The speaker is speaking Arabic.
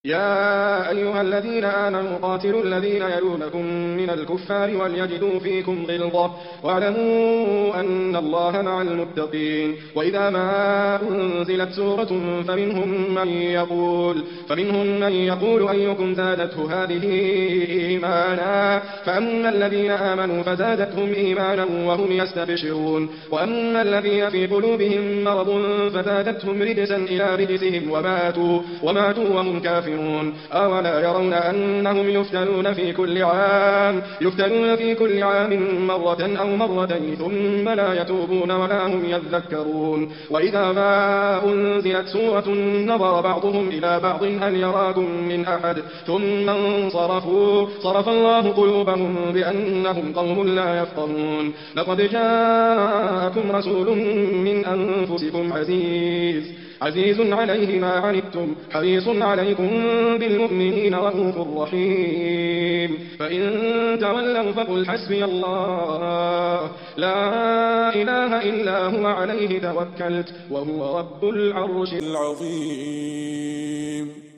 يا أيها الذين آمنوا قاتلوا الذين يلونكم من الكفار وليجدوا فيكم غلظة واعلموا أن الله مع المتقين. وإذا ما أنزلت سورة فمنهم من يقول أيكم زادته هذه إيمانا فأما الذين آمنوا فزادتهم إيمانا وهم يستبشرون وأما الذين في قلوبهم مرض فزادتهم رجسا إلى رجسهم وماتوا وهم كافرون. أولا يرون أنهم يفتنون في كل عام مرة أو مرتين ثم لا يتوبون ولا هم يذكرون. وإذا ما أنزلت سورة نظر بعضهم إلى بعض هل يراكم من أحد ثم انصرفوا صرف الله قلوبهم بأنهم قوم لا يفقهون. لقد جاءكم رسول من أنفسكم عزيز عليه ما عنتم حريص عليكم بالمؤمنين رءوف رحيم. فإن تولوا فقل حسبي الله لا إله إلا هو عليه توكلت وهو رب العرش العظيم.